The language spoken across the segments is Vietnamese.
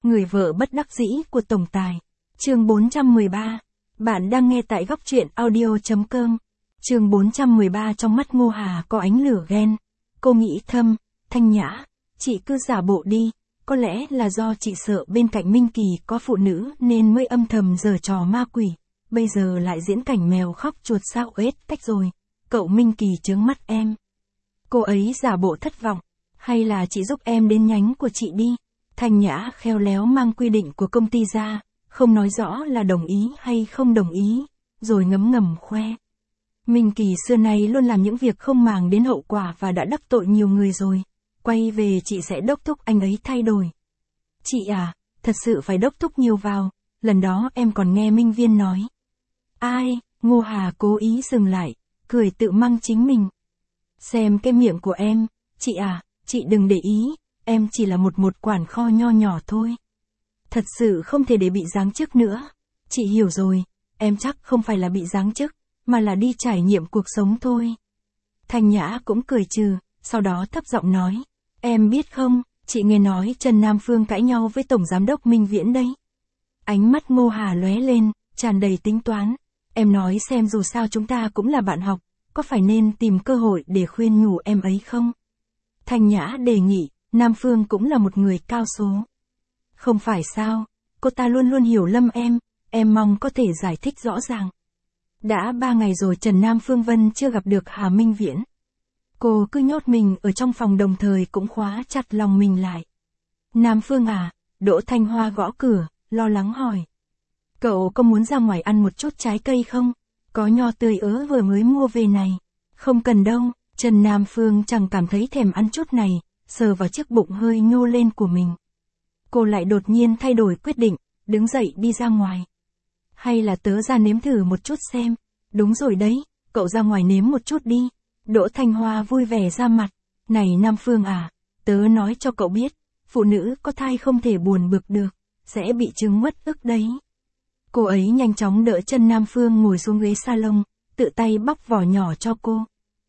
Người vợ bất đắc dĩ của tổng tài. Chương 413. Bạn đang nghe tại góc truyện audio.com. Chương 413. Trong mắt Ngô Hà có ánh lửa ghen. Cô nghĩ thầm, Thanh Nhã, chị cứ giả bộ đi, có lẽ là do chị sợ bên cạnh Minh Kỳ có phụ nữ nên mới âm thầm giở trò ma quỷ, bây giờ lại diễn cảnh mèo khóc chuột sao ếch cách rồi, cậu Minh Kỳ chướng mắt em. Cô ấy giả bộ thất vọng, hay là chị giúp em đến nhánh của chị đi. Thanh Nhã khéo léo mang quy định của công ty ra, không nói rõ là đồng ý hay không đồng ý, rồi ngấm ngầm khoe. Minh Kỳ xưa nay luôn làm những việc không màng đến hậu quả và đã đắc tội nhiều người rồi. Quay về chị sẽ đốc thúc anh ấy thay đổi. Chị à, thật sự phải đốc thúc nhiều vào, lần đó em còn nghe Minh Viên nói. Ai, Ngô Hà cố ý dừng lại, cười tự măng chính mình. Xem cái miệng của em, chị à, chị đừng để ý, em chỉ là một quản kho nho nhỏ thôi. Thật sự không thể để bị giáng chức nữa. Chị hiểu rồi, em chắc không phải là bị giáng chức, mà là đi trải nghiệm cuộc sống thôi. Thanh Nhã cũng cười trừ, sau đó thấp giọng nói. Em biết không, chị nghe nói Trần Nam Phương cãi nhau với Tổng Giám đốc Minh Viễn đấy. Ánh mắt Ngô Hà lóe lên, tràn đầy tính toán. Em nói xem dù sao chúng ta cũng là bạn học, có phải nên tìm cơ hội để khuyên nhủ em ấy không? Thanh Nhã đề nghị, Nam Phương cũng là một người cao số. Không phải sao, cô ta luôn luôn hiểu lầm em mong có thể giải thích rõ ràng. Đã 3 ngày rồi Trần Nam Phương Vân chưa gặp được Hà Minh Viễn. Cô cứ nhốt mình ở trong phòng đồng thời cũng khóa chặt lòng mình lại. Nam Phương à, Đỗ Thanh Hoa gõ cửa, lo lắng hỏi. Cậu có muốn ra ngoài ăn một chút trái cây không? Có nho tươi ớ vừa mới mua về này. Không cần đâu, Trần Nam Phương chẳng cảm thấy thèm ăn chút này, sờ vào chiếc bụng hơi nhô lên của mình. Cô lại đột nhiên thay đổi quyết định, đứng dậy đi ra ngoài. Hay là tớ ra nếm thử một chút xem. Đúng rồi đấy, cậu ra ngoài nếm một chút đi. Đỗ Thanh Hoa vui vẻ ra mặt. Này Nam Phương à, tớ nói cho cậu biết, phụ nữ có thai không thể buồn bực được, sẽ bị chứng mất ức đấy. Cô ấy nhanh chóng đỡ chân Nam Phương ngồi xuống ghế salon, tự tay bóc vỏ nhỏ cho cô.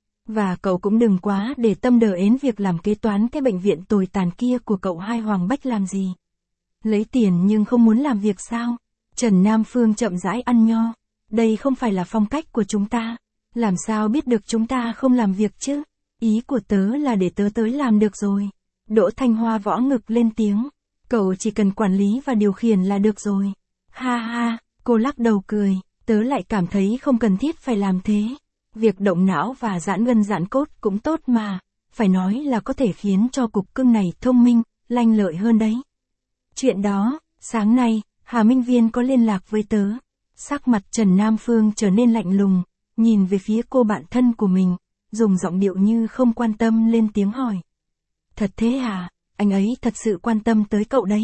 Và cậu cũng đừng quá để tâm đờ ến việc làm kế toán cái bệnh viện tồi tàn kia của cậu hai Hoàng Bách làm gì. Lấy tiền nhưng không muốn làm việc sao? Trần Nam Phương chậm rãi ăn nho. Đây không phải là phong cách của chúng ta. Làm sao biết được chúng ta không làm việc chứ? Ý của tớ là để tớ tới làm được rồi. Đỗ Thanh Hoa võ ngực lên tiếng. Cậu chỉ cần quản lý và điều khiển là được rồi. Ha ha, cô lắc đầu cười. Tớ lại cảm thấy không cần thiết phải làm thế. Việc động não và giãn gân giãn cốt cũng tốt mà. Phải nói là có thể khiến cho cục cưng này thông minh, lanh lợi hơn đấy. Chuyện đó, sáng nay, Hà Minh Viên có liên lạc với tớ. Sắc mặt Trần Nam Phương trở nên lạnh lùng, nhìn về phía cô bạn thân của mình, dùng giọng điệu như không quan tâm lên tiếng hỏi. Thật thế à, anh ấy thật sự quan tâm tới cậu đấy.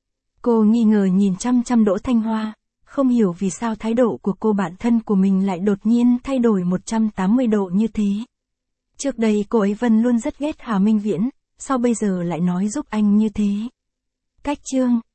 Cô nghi ngờ nhìn chăm chăm Đỗ Thanh Hoa, không hiểu vì sao thái độ của cô bạn thân của mình lại đột nhiên thay đổi 180 độ như thế. Trước đây cô ấy vẫn luôn rất ghét Hà Minh Viễn, sao bây giờ lại nói giúp anh như thế? Cách chương